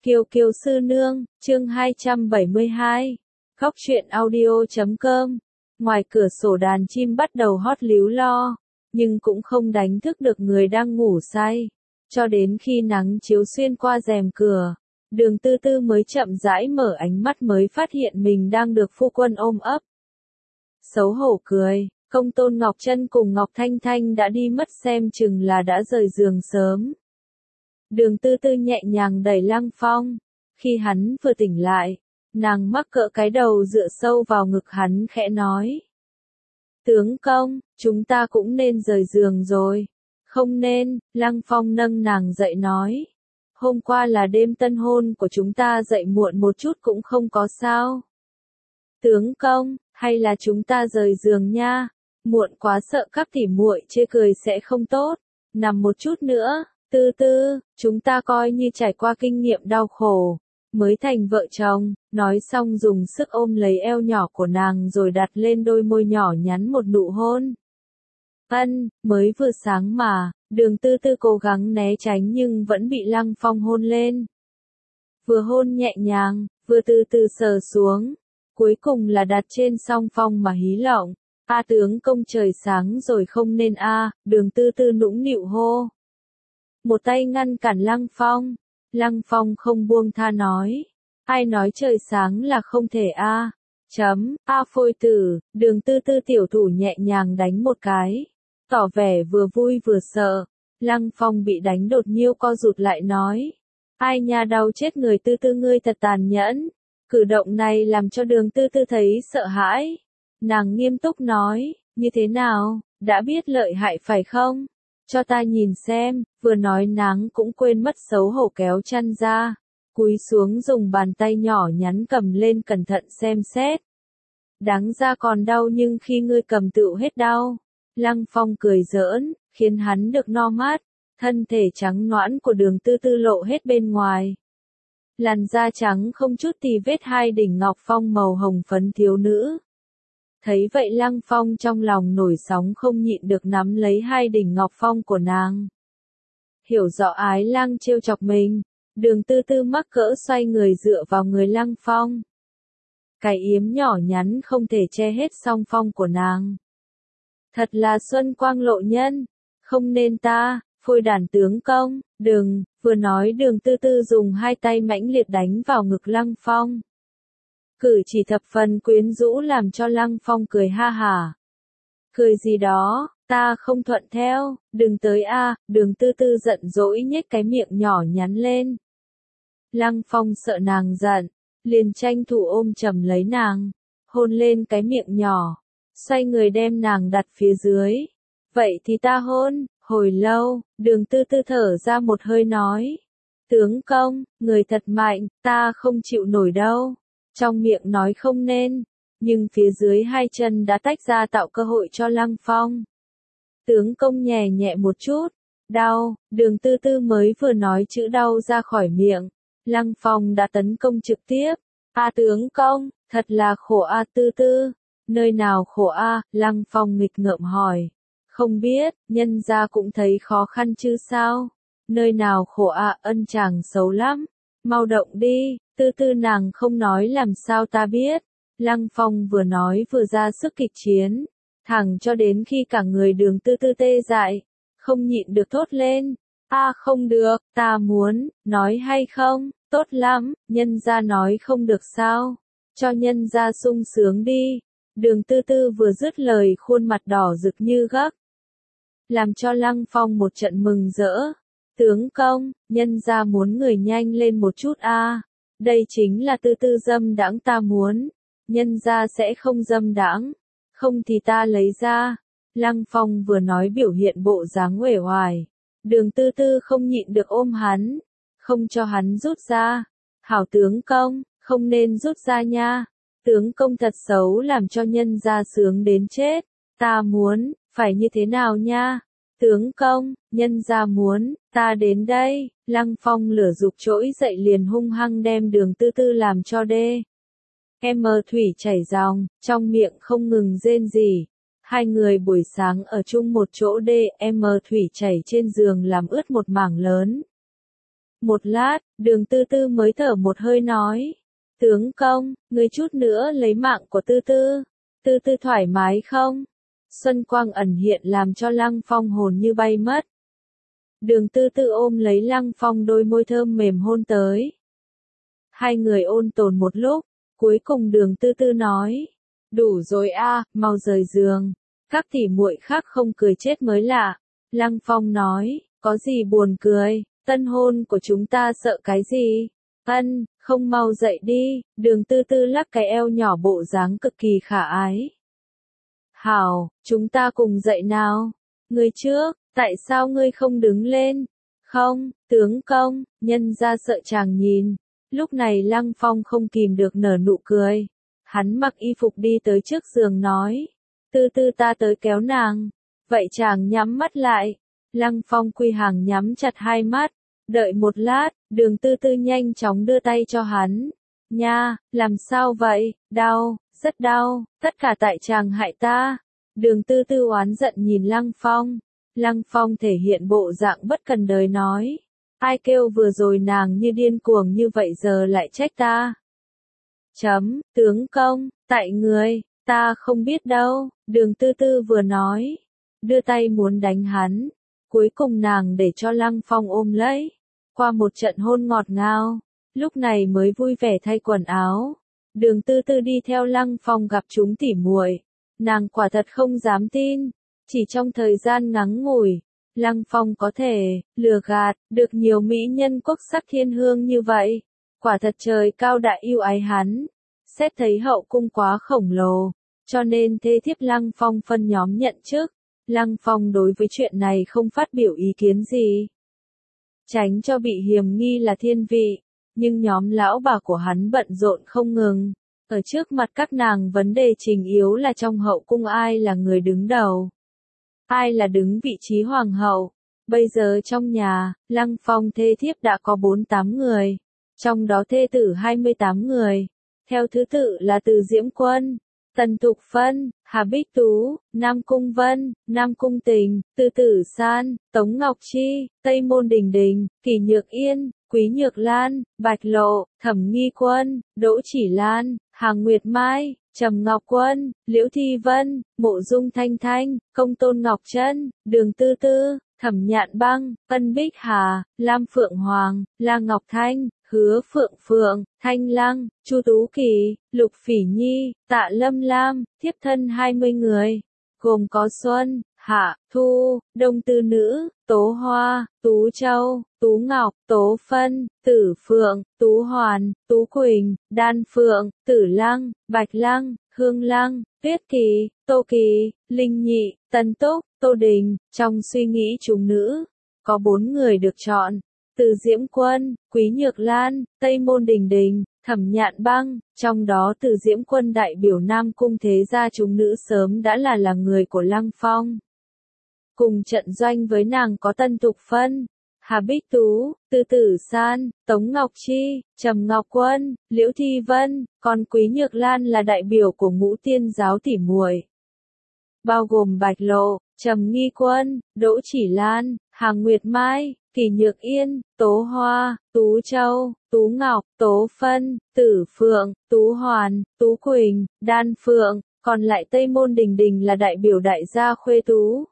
Kiều Kiều sư nương, chương 272. Góc truyện audio.com. Ngoài cửa sổ đàn chim bắt đầu hót líu lo, nhưng cũng không đánh thức được người đang ngủ say. Cho đến khi nắng chiếu xuyên qua rèm cửa, Đường Tư Tư mới chậm rãi mở ánh mắt mới phát hiện mình đang được phu quân ôm ấp. Xấu hổ cười, công tôn Ngọc Trân cùng Ngọc Thanh Thanh đã đi mất xem chừng là đã rời giường sớm. Đường Tư Tư nhẹ nhàng đẩy Lăng Phong. Khi hắn vừa tỉnh lại, nàng mắc cỡ cái đầu dựa sâu vào ngực hắn khẽ nói. Tướng công, chúng ta cũng nên rời giường rồi. Không nên, Lăng Phong nâng nàng dậy nói. Hôm qua là đêm tân hôn của chúng ta, dậy muộn một chút cũng không có sao. Tướng công, hay là chúng ta rời giường nha, muộn quá sợ các tỉ muội chê cười sẽ không tốt, nằm một chút nữa. Tư Tư, chúng ta coi như trải qua kinh nghiệm đau khổ, mới thành vợ chồng, nói xong dùng sức ôm lấy eo nhỏ của nàng rồi đặt lên đôi môi nhỏ nhắn một nụ hôn. Mới vừa sáng mà, Đường Tư Tư cố gắng né tránh nhưng vẫn bị Lăng Phong hôn lên. Vừa hôn nhẹ nhàng, vừa từ từ sờ xuống, cuối cùng là đặt trên song phong mà hí lộng. Tướng công trời sáng rồi không nên Đường Tư Tư nũng nịu hô. Một tay ngăn cản Lăng Phong. Lăng Phong không buông tha nói. Ai nói trời sáng là không thể phôi tử. Đường Tư Tư tiểu thủ nhẹ nhàng đánh một cái, tỏ vẻ vừa vui vừa sợ. Lăng Phong bị đánh đột nhiên co rụt lại nói. Ai nha, đau chết người, Tư Tư ngươi thật tàn nhẫn. Cử động này làm cho Đường Tư Tư thấy sợ hãi. Nàng nghiêm túc nói, như thế nào, đã biết lợi hại phải không? Cho ta nhìn xem. Vừa nói nàng cũng quên mất xấu hổ kéo chăn ra, cúi xuống dùng bàn tay nhỏ nhắn cầm lên cẩn thận xem xét. Đáng ra còn đau nhưng khi ngươi cầm tựu hết đau. Lăng Phong cười giỡn, khiến hắn được no mắt. Thân thể trắng nõn của Đường Tư Tư lộ hết bên ngoài. Làn da trắng không chút tì vết, hai đỉnh ngọc phong màu hồng phấn thiếu nữ. Thấy vậy Lăng Phong trong lòng nổi sóng không nhịn được nắm lấy hai đỉnh ngọc phong của nàng. Hiểu rõ ái lang trêu chọc mình, Đường Tư Tư mắc cỡ xoay người dựa vào người Lăng Phong. Cái yếm nhỏ nhắn không thể che hết song phong của nàng. Thật là xuân quang lộ nhân, không nên phôi đàn tướng công, đừng. Vừa nói Đường Tư Tư dùng hai tay mãnh liệt đánh vào ngực Lăng Phong. Cử chỉ thập phần quyến rũ làm cho Lăng Phong cười ha hả. Cười gì đó, ta không thuận theo, đừng tới Đường Tư Tư giận dỗi nhếch cái miệng nhỏ nhắn lên. Lăng Phong sợ nàng giận, liền tranh thủ ôm chầm lấy nàng, hôn lên cái miệng nhỏ, xoay người đem nàng đặt phía dưới. Vậy thì ta hôn. Hồi lâu, Đường Tư Tư thở ra một hơi nói. Tướng công, người thật mạnh, ta không chịu nổi đâu. Trong miệng nói không nên, nhưng phía dưới hai chân đã tách ra tạo cơ hội cho Lăng Phong. Tướng công nhẹ nhẹ một chút. Đau. Đường Tư Tư mới vừa nói chữ đau ra khỏi miệng, Lăng Phong đã tấn công trực tiếp. Tướng công, thật là khổ Tư Tư. Nơi nào khổ Lăng Phong nghịch ngợm hỏi. Không biết, nhân gia cũng thấy khó khăn chứ sao? Nơi nào khổ ân chàng xấu lắm. Mau động đi. Tư Tư nàng không nói làm sao ta biết. Lăng Phong vừa nói vừa ra sức kịch chiến, thẳng cho đến khi cả người Đường Tư Tư tê dại, không nhịn được thốt lên. Không được, ta muốn, nói hay không? Tốt lắm, nhân gia nói không được sao? Cho nhân gia sung sướng đi. Đường Tư Tư vừa dứt lời khuôn mặt đỏ rực như gấc, làm cho Lăng Phong một trận mừng rỡ. Tướng công, nhân gia muốn người nhanh lên một chút Đây chính là Tư Tư dâm đãng ta muốn. Nhân gia sẽ không dâm đãng, không thì ta lấy ra. Lăng Phong vừa nói biểu hiện bộ dáng uể oải. Đường Tư Tư không nhịn được ôm hắn, không cho hắn rút ra. Hảo tướng công, không nên rút ra nha. Tướng công thật xấu làm cho nhân gia sướng đến chết. Ta muốn, phải như thế nào nha? Tướng công, nhân gia muốn, ta đến đây. Lăng Phong lửa dục trỗi dậy liền hung hăng đem Đường Tư Tư làm cho thủy chảy ròng, trong miệng không ngừng rên rỉ. Hai người buổi sáng ở chung một chỗ thủy chảy trên giường làm ướt một mảng lớn. Một lát, Đường Tư Tư mới thở một hơi nói. Tướng công, người chút nữa lấy mạng của Tư Tư. Tư Tư thoải mái không? Xuân quang ẩn hiện làm cho Lăng Phong hồn như bay mất. Đường Tư Tư ôm lấy Lăng Phong, đôi môi thơm mềm hôn tới. Hai người ôn tồn một lúc, cuối cùng Đường Tư Tư nói. Đủ rồi a, mau rời giường. Các tỷ muội khác không cười chết mới lạ. Lăng Phong nói, có gì buồn cười, tân hôn của chúng ta sợ cái gì? Ân, không mau dậy đi. Đường Tư Tư lắc cái eo nhỏ bộ dáng cực kỳ khả ái. Hảo, chúng ta cùng dậy nào. Ngươi trước, tại sao ngươi không đứng lên? Không, tướng công, nhân ra sợ chàng nhìn. Lúc này Lăng Phong không kìm được nở nụ cười. Hắn mặc y phục đi tới trước giường nói. Tư Tư ta tới kéo nàng. Vậy chàng nhắm mắt lại. Lăng Phong quy hàng nhắm chặt hai mắt. Đợi một lát, Đường Tư Tư nhanh chóng đưa tay cho hắn. Nha, làm sao vậy? Đau, rất đau, tất cả tại chàng hại ta. Đường Tư Tư oán giận nhìn Lăng Phong. Lăng Phong thể hiện bộ dạng bất cần đời nói. Ai kêu vừa rồi nàng như điên cuồng như vậy giờ lại trách ta. Tướng công, tại người, ta không biết đâu. Đường Tư Tư vừa nói, đưa tay muốn đánh hắn. Cuối cùng nàng để cho Lăng Phong ôm lấy. Qua một trận hôn ngọt ngào, lúc này mới vui vẻ thay quần áo. Đường Tư Tư đi theo Lăng Phong gặp chúng tỉ muội. Nàng quả thật không dám tin. Chỉ trong thời gian ngắn ngủi, Lăng Phong có thể lừa gạt được nhiều mỹ nhân quốc sắc thiên hương như vậy. Quả thật trời cao đã yêu ái hắn. Xét thấy hậu cung quá khổng lồ, cho nên thê thiếp Lăng Phong phân nhóm nhận chức. Lăng Phong đối với chuyện này không phát biểu ý kiến gì. Tránh cho bị hiềm nghi là thiên vị, nhưng nhóm lão bà của hắn bận rộn không ngừng. Ở trước mặt các nàng vấn đề trình yếu là trong hậu cung ai là người đứng đầu. Ai là đứng vị trí hoàng hậu. Bây giờ trong nhà, Lăng Phong thê thiếp đã có 48 người. Trong đó thê tử 28 người. Theo thứ tự là Từ Diễm Quân, Tần Thục Phân, Hà Bích Tú, Nam Cung Vân, Nam Cung Tình, Từ Tử San, Tống Ngọc Chi, Tây Môn Đình Đình, Kỷ Nhược Yên, Quý Nhược Lan, Bạch Lộ, Thẩm Nghi Quân, Đỗ Chỉ Lan, Hàng Nguyệt Mai, Trầm Ngọc Quân, Liễu Thi Vân, Mộ Dung Thanh Thanh, Công Tôn Ngọc Trân, Đường Tư Tư, Thẩm Nhạn Băng, Ân Bích Hà, Lam Phượng Hoàng, La Ngọc Thanh, Hứa Phượng Phượng, Thanh Lăng, Chu Tú Kỳ, Lục Phỉ Nhi, Tạ Lâm Lam, thiếp thân 20 người, gồm có Xuân, Hạ, Thu, Đông Tư Nữ, Tố Hoa, Tú Châu, Tú Ngọc, Tố Phân, Tử Phượng, Tú Hoàn, Tú Quỳnh, Đan Phượng, Tử Lăng, Bạch Lăng, Hương Lăng, Tuyết Kỳ, Tô Kỳ, Linh Nhị, Tân Túc, Tô Đình. Trong suy nghĩ chúng nữ, có 4 người được chọn. Từ Diễm Quân, Quý Nhược Lan, Tây Môn Đình Đình, Thẩm Nhạn Băng. Trong đó Từ Diễm Quân đại biểu Nam Cung thế gia chúng nữ sớm đã là người của Lăng Phong. Cùng trận doanh với nàng có Tân Thục Phân, Hà Bích Tú, Từ Tử San, Tống Ngọc Chi, Trầm Ngọc Quân, Liễu Thi Vân, còn Quý Nhược Lan là đại biểu của Ngũ Tiên giáo tỷ muội, bao gồm Bạch Lộ, Trầm Nghi Quân, Đỗ Chỉ Lan, Hàng Nguyệt Mai, Kỷ Nhược Yên, Tố Hoa, Tú Châu, Tú Ngọc, Tố Phân, Tử Phượng, Tú Hoàn, Tú Quỳnh, Đan Phượng, còn lại Tây Môn Đình Đình là đại biểu đại gia khuê tú.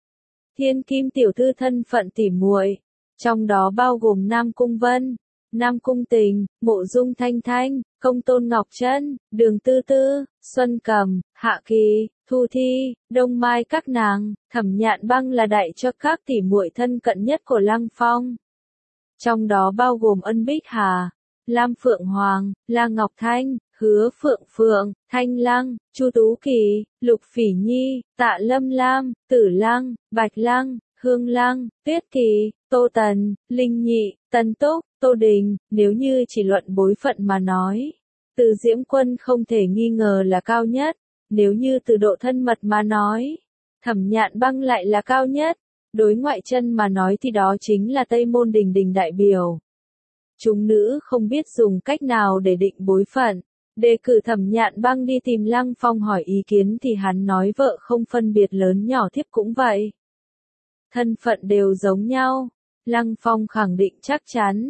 Thiên Kim tiểu thư thân phận tỷ muội, trong đó bao gồm Nam Cung Vân, Nam Cung Tình, Mộ Dung Thanh Thanh, Công Tôn Ngọc Trân, Đường Tư Tư, Xuân Cầm, Hạ Kỳ, Thu Thi, Đông Mai các nàng. Thẩm Nhạn Băng là đại cho các tỷ muội thân cận nhất của Lăng Phong. Trong đó bao gồm Ân Bích Hà, Lam Phượng Hoàng, La Ngọc Thanh, Hứa Phượng Phượng, Thanh Lăng, Chu Tú Kỳ, Lục Phỉ Nhi, Tạ Lâm Lam, Tử Lăng, Bạch Lăng, Hương Lăng, Tuyết Kỳ, Tô Tần, Linh Nhị, Tân Túc, Tô Đình. Nếu như chỉ luận bối phận mà nói, Từ Diễm Quân không thể nghi ngờ là cao nhất. Nếu như từ độ thân mật mà nói, Thẩm Nhạn Băng lại là cao nhất. Đối ngoại chân mà nói thì đó chính là Tây Môn Đình Đình đại biểu. Chúng nữ không biết dùng cách nào để định bối phận. Đề cử Thẩm Nhạn Băng đi tìm Lăng Phong hỏi ý kiến thì hắn nói vợ không phân biệt lớn nhỏ thiếp cũng vậy. Thân phận đều giống nhau. Lăng Phong khẳng định chắc chắn.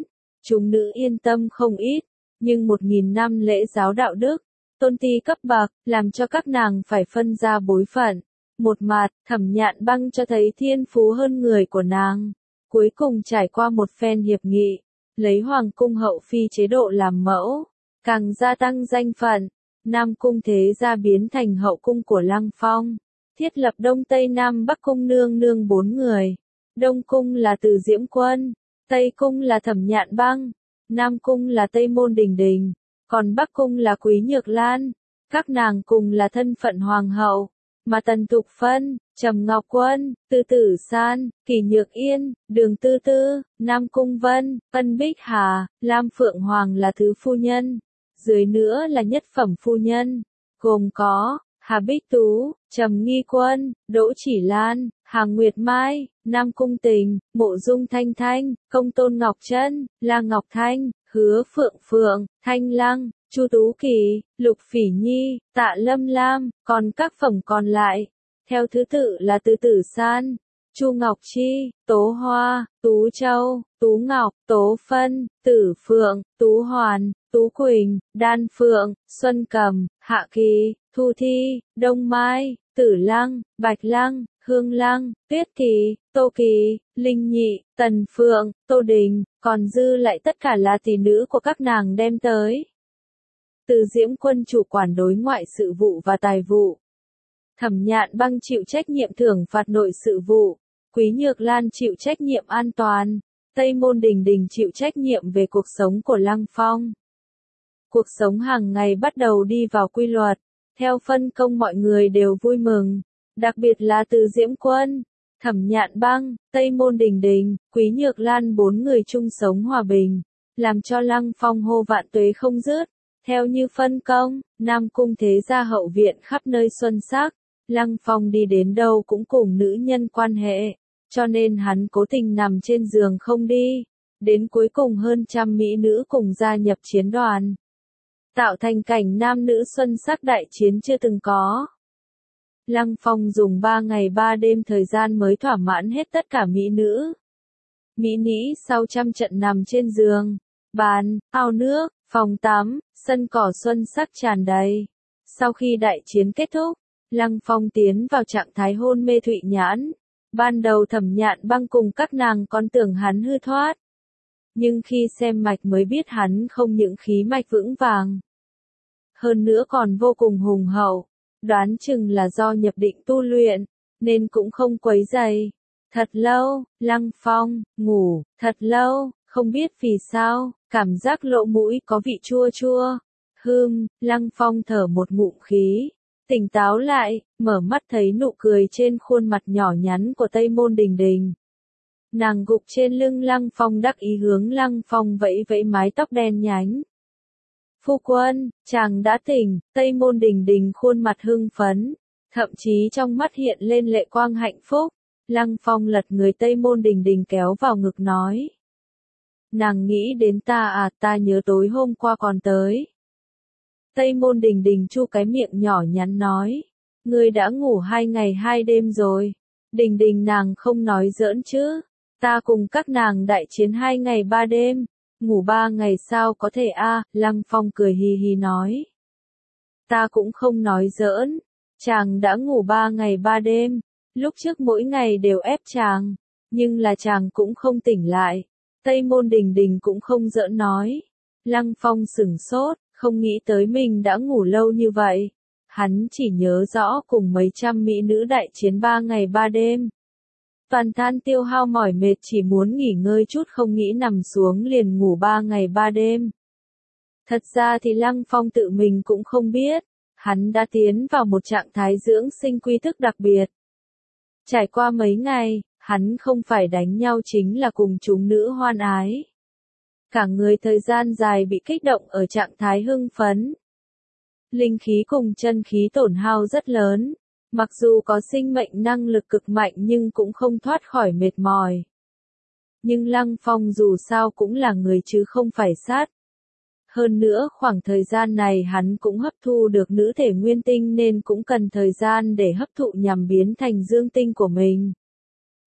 chúng nữ yên tâm không ít, nhưng 1000 năm lễ giáo đạo đức, tôn ti cấp bậc, làm cho các nàng phải phân ra bối phận. Một mặt, Thẩm Nhạn Băng cho thấy thiên phú hơn người của nàng. Cuối cùng trải qua một phen hiệp nghị, lấy hoàng cung hậu phi chế độ làm mẫu, càng gia tăng danh phận. Nam cung thế gia biến thành hậu cung của Lăng Phong, thiết lập Đông Tây Nam Bắc cung nương nương 4 người. Đông cung là Từ Diễm Quân, Tây cung là Thẩm Nhạn Băng, Nam cung là Tây Môn Đình Đình, còn Bắc cung là Quý Nhược Lan. Các nàng cùng là thân phận hoàng hậu, mà Tần Thục Phân, Trầm Ngọc Quân, Từ Tử San, Kỷ Nhược Yên, Đường Tư Tư, Nam Cung Vân, Ân Bích Hà, Lam Phượng Hoàng là thứ phu nhân, dưới nữa là nhất phẩm phu nhân, gồm có Hà Bích Tú, Trầm Nghi Quân, Đỗ Chỉ Lan, Hà Nguyệt Mai, Nam Cung Tình, Mộ Dung Thanh Thanh, Công Tôn Ngọc Trân, La Ngọc Thanh, Hứa Phượng Phượng, Thanh Lăng, Chu Tú Kỳ, Lục Phỉ Nhi, Tạ Lâm Lam, còn các phẩm còn lại, theo thứ tự là Từ Tử San, Chu Ngọc Chi, Tố Hoa, Tú Châu, Tú Ngọc, Tố Phân, Tử Phượng, Tú Hoàn, Tú Quỳnh, Đan Phượng, Xuân Cầm, Hạ Kỳ, Thu Thi, Đông Mai, Tử Lăng, Bạch Lăng, Hương Lăng, Tuyết Kỳ, Tô Kỳ, Linh Nhị, Tần Phượng, Tô Đình, còn dư lại tất cả là tỷ nữ của các nàng đem tới. Từ Diễm Quân chủ quản đối ngoại sự vụ và tài vụ. Thẩm Nhạn Băng chịu trách nhiệm thưởng phạt nội sự vụ. Quý Nhược Lan chịu trách nhiệm an toàn. Tây Môn Đình Đình chịu trách nhiệm về cuộc sống của Lăng Phong. Cuộc sống hàng ngày bắt đầu đi vào quy luật. Theo phân công mọi người đều vui mừng. Đặc biệt là Từ Diễm Quân, Thẩm Nhạn Băng, Tây Môn Đình Đình, Quý Nhược Lan 4 người chung sống hòa bình. Làm cho Lăng Phong hô vạn tuế không dứt. Theo như phân công, Nam cung thế gia hậu viện khắp nơi xuân sắc, Lăng Phong đi đến đâu cũng cùng nữ nhân quan hệ, cho nên hắn cố tình nằm trên giường không đi. Đến cuối cùng hơn 100 mỹ nữ cùng gia nhập chiến đoàn, tạo thành cảnh nam nữ xuân sắc đại chiến chưa từng có. Lăng Phong dùng 3 ngày 3 đêm thời gian mới thỏa mãn hết tất cả mỹ nữ. Mỹ nĩ sau trăm trận nằm trên giường, bàn, ao nước, phòng tắm, sân cỏ xuân sắc tràn đầy. Sau khi đại chiến kết thúc, Lăng Phong tiến vào trạng thái hôn mê thụy nhãn. Ban đầu Thẩm Nhạn Băng cùng các nàng còn tưởng hắn hư thoát. Nhưng khi xem mạch mới biết hắn không những khí mạch vững vàng. Hơn nữa còn vô cùng hùng hậu. Đoán chừng là do nhập định tu luyện, nên cũng không quấy rầy. Thật lâu, Lăng Phong, ngủ, thật lâu, không biết vì sao, cảm giác lỗ mũi có vị chua chua. Lăng Phong thở một ngụm khí, tỉnh táo lại, mở mắt thấy nụ cười trên khuôn mặt nhỏ nhắn của Tây Môn Đình Đình. Nàng gục trên lưng Lăng Phong đắc ý hướng Lăng Phong vẫy vẫy mái tóc đen nhánh. Phu quân, chàng đã tỉnh, Tây Môn Đình Đình khuôn mặt hưng phấn, thậm chí trong mắt hiện lên lệ quang hạnh phúc. Lăng Phong lật người Tây Môn Đình Đình kéo vào ngực nói. Nàng nghĩ đến ta à, ta nhớ tối hôm qua còn tới. Tây Môn Đình Đình chu cái miệng nhỏ nhắn nói. Ngươi đã ngủ 2 ngày 2 đêm rồi. Đình Đình nàng không nói giỡn chứ. Ta cùng các nàng đại chiến 2 ngày 3 đêm. Ngủ 3 ngày sao có thể a? Lăng Phong cười hì hì nói. Ta cũng không nói giỡn. Chàng đã ngủ 3 ngày 3 đêm. Lúc trước mỗi ngày đều ép chàng. Nhưng là chàng cũng không tỉnh lại. Tây Môn Đình Đình cũng không giỡn nói. Lăng Phong sửng sốt, không nghĩ tới mình đã ngủ lâu như vậy. Hắn chỉ nhớ rõ cùng mấy trăm mỹ nữ đại chiến 3 ngày 3 đêm. Toàn thân tiêu hao mỏi mệt chỉ muốn nghỉ ngơi chút không nghĩ nằm xuống liền ngủ 3 ngày 3 đêm. Thật ra thì Lăng Phong tự mình cũng không biết. Hắn đã tiến vào một trạng thái dưỡng sinh quy thức đặc biệt. Trải qua mấy ngày, hắn không phải đánh nhau chính là cùng chúng nữ hoan ái. Cả người thời gian dài bị kích động ở trạng thái hưng phấn. Linh khí cùng chân khí tổn hao rất lớn. Mặc dù có sinh mệnh năng lực cực mạnh nhưng cũng không thoát khỏi mệt mỏi. Nhưng Lăng Phong dù sao cũng là người chứ không phải sát. Hơn nữa khoảng thời gian này hắn cũng hấp thu được nữ thể nguyên tinh nên cũng cần thời gian để hấp thụ nhằm biến thành dương tinh của mình.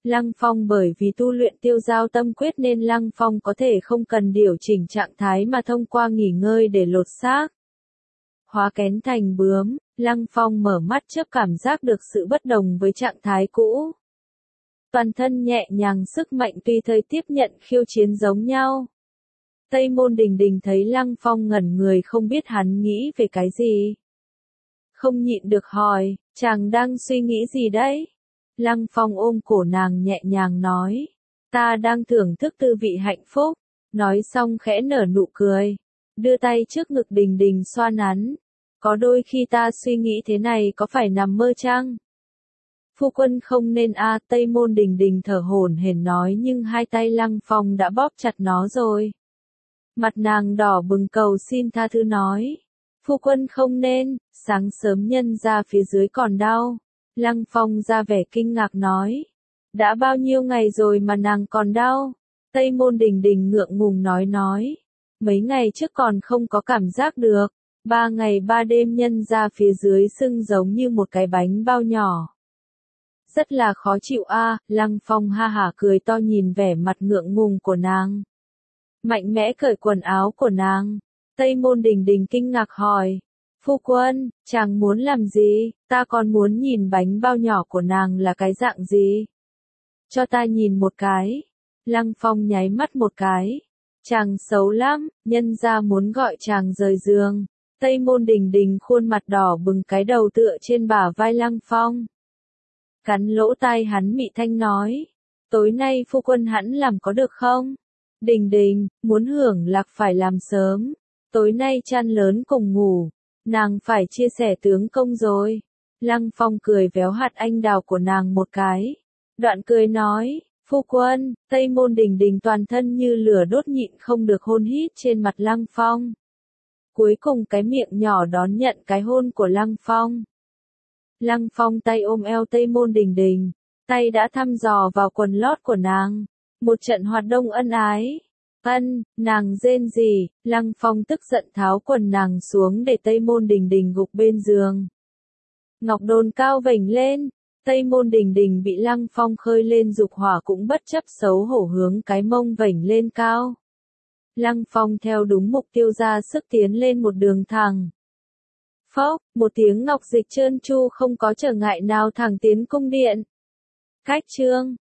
Lăng Phong bởi vì tu luyện tiêu giao tâm quyết nên Lăng Phong có thể không cần điều chỉnh trạng thái mà thông qua nghỉ ngơi để lột xác. Hóa kén thành bướm, Lăng Phong mở mắt chớp cảm giác được sự bất đồng với trạng thái cũ. Toàn thân nhẹ nhàng sức mạnh tùy thời tiếp nhận khiêu chiến giống nhau. Tây Môn Đình Đình thấy Lăng Phong ngẩn người không biết hắn nghĩ về cái gì. Không nhịn được hỏi, chàng đang suy nghĩ gì đấy? Lăng Phong ôm cổ nàng nhẹ nhàng nói, ta đang thưởng thức tư vị hạnh phúc. Nói xong khẽ nở nụ cười, đưa tay trước ngực Đình Đình xoa nắn. Có đôi khi ta suy nghĩ thế này có phải nằm mơ chăng? Phu quân không nên Tây Môn Đình Đình thở hổn hển nói nhưng hai tay Lăng Phong đã bóp chặt nó rồi. Mặt nàng đỏ bừng cầu xin tha thứ nói. Phu quân không nên, sáng sớm nhân ra phía dưới còn đau. Lăng Phong ra vẻ kinh ngạc nói. Đã bao nhiêu ngày rồi mà nàng còn đau? Tây Môn Đình Đình ngượng ngùng nói. Mấy ngày trước còn không có cảm giác được. 3 ngày 3 đêm nhân ra phía dưới sưng giống như một cái bánh bao nhỏ. Rất là khó chịu Lăng Phong ha hả cười to nhìn vẻ mặt ngượng ngùng của nàng. Mạnh mẽ cởi quần áo của nàng. Tây Môn Đình Đình kinh ngạc hỏi. Phu quân, chàng muốn làm gì? Ta còn muốn nhìn bánh bao nhỏ của nàng là cái dạng gì? Cho ta nhìn một cái. Lăng Phong nháy mắt một cái. Chàng xấu lắm, nhân ra muốn gọi chàng rời giường. Tây Môn Đình Đình khuôn mặt đỏ bừng cái đầu tựa trên bả vai Lăng Phong. Cắn lỗ tai hắn mị thanh nói. Tối nay phu quân hẵng làm có được không? Đình Đình, muốn hưởng lạc phải làm sớm. Tối nay chăn lớn cùng ngủ. Nàng phải chia sẻ tướng công rồi. Lăng Phong cười véo hạt anh đào của nàng một cái. Đoạn cười nói, phu quân, Tây Môn Đình Đình toàn thân như lửa đốt nhịn không được hôn hít trên mặt Lăng Phong. Cuối cùng cái miệng nhỏ đón nhận cái hôn của Lăng Phong. Lăng Phong tay ôm eo Tây Môn Đình Đình, tay đã thăm dò vào quần lót của nàng. Một trận hoạt động ân ái. Nàng rên rỉ, Lăng Phong tức giận tháo quần nàng xuống để Tây Môn Đình Đình gục bên giường. Ngọc đồn cao vểnh lên, Tây Môn Đình Đình bị Lăng Phong khơi lên dục hỏa cũng bất chấp xấu hổ hướng cái mông vểnh lên cao. Lăng Phong theo đúng mục tiêu ra sức tiến lên một đường thẳng. Phốc, một tiếng ngọc dịch trơn tru không có trở ngại nào thẳng tiến cung điện. Cách chương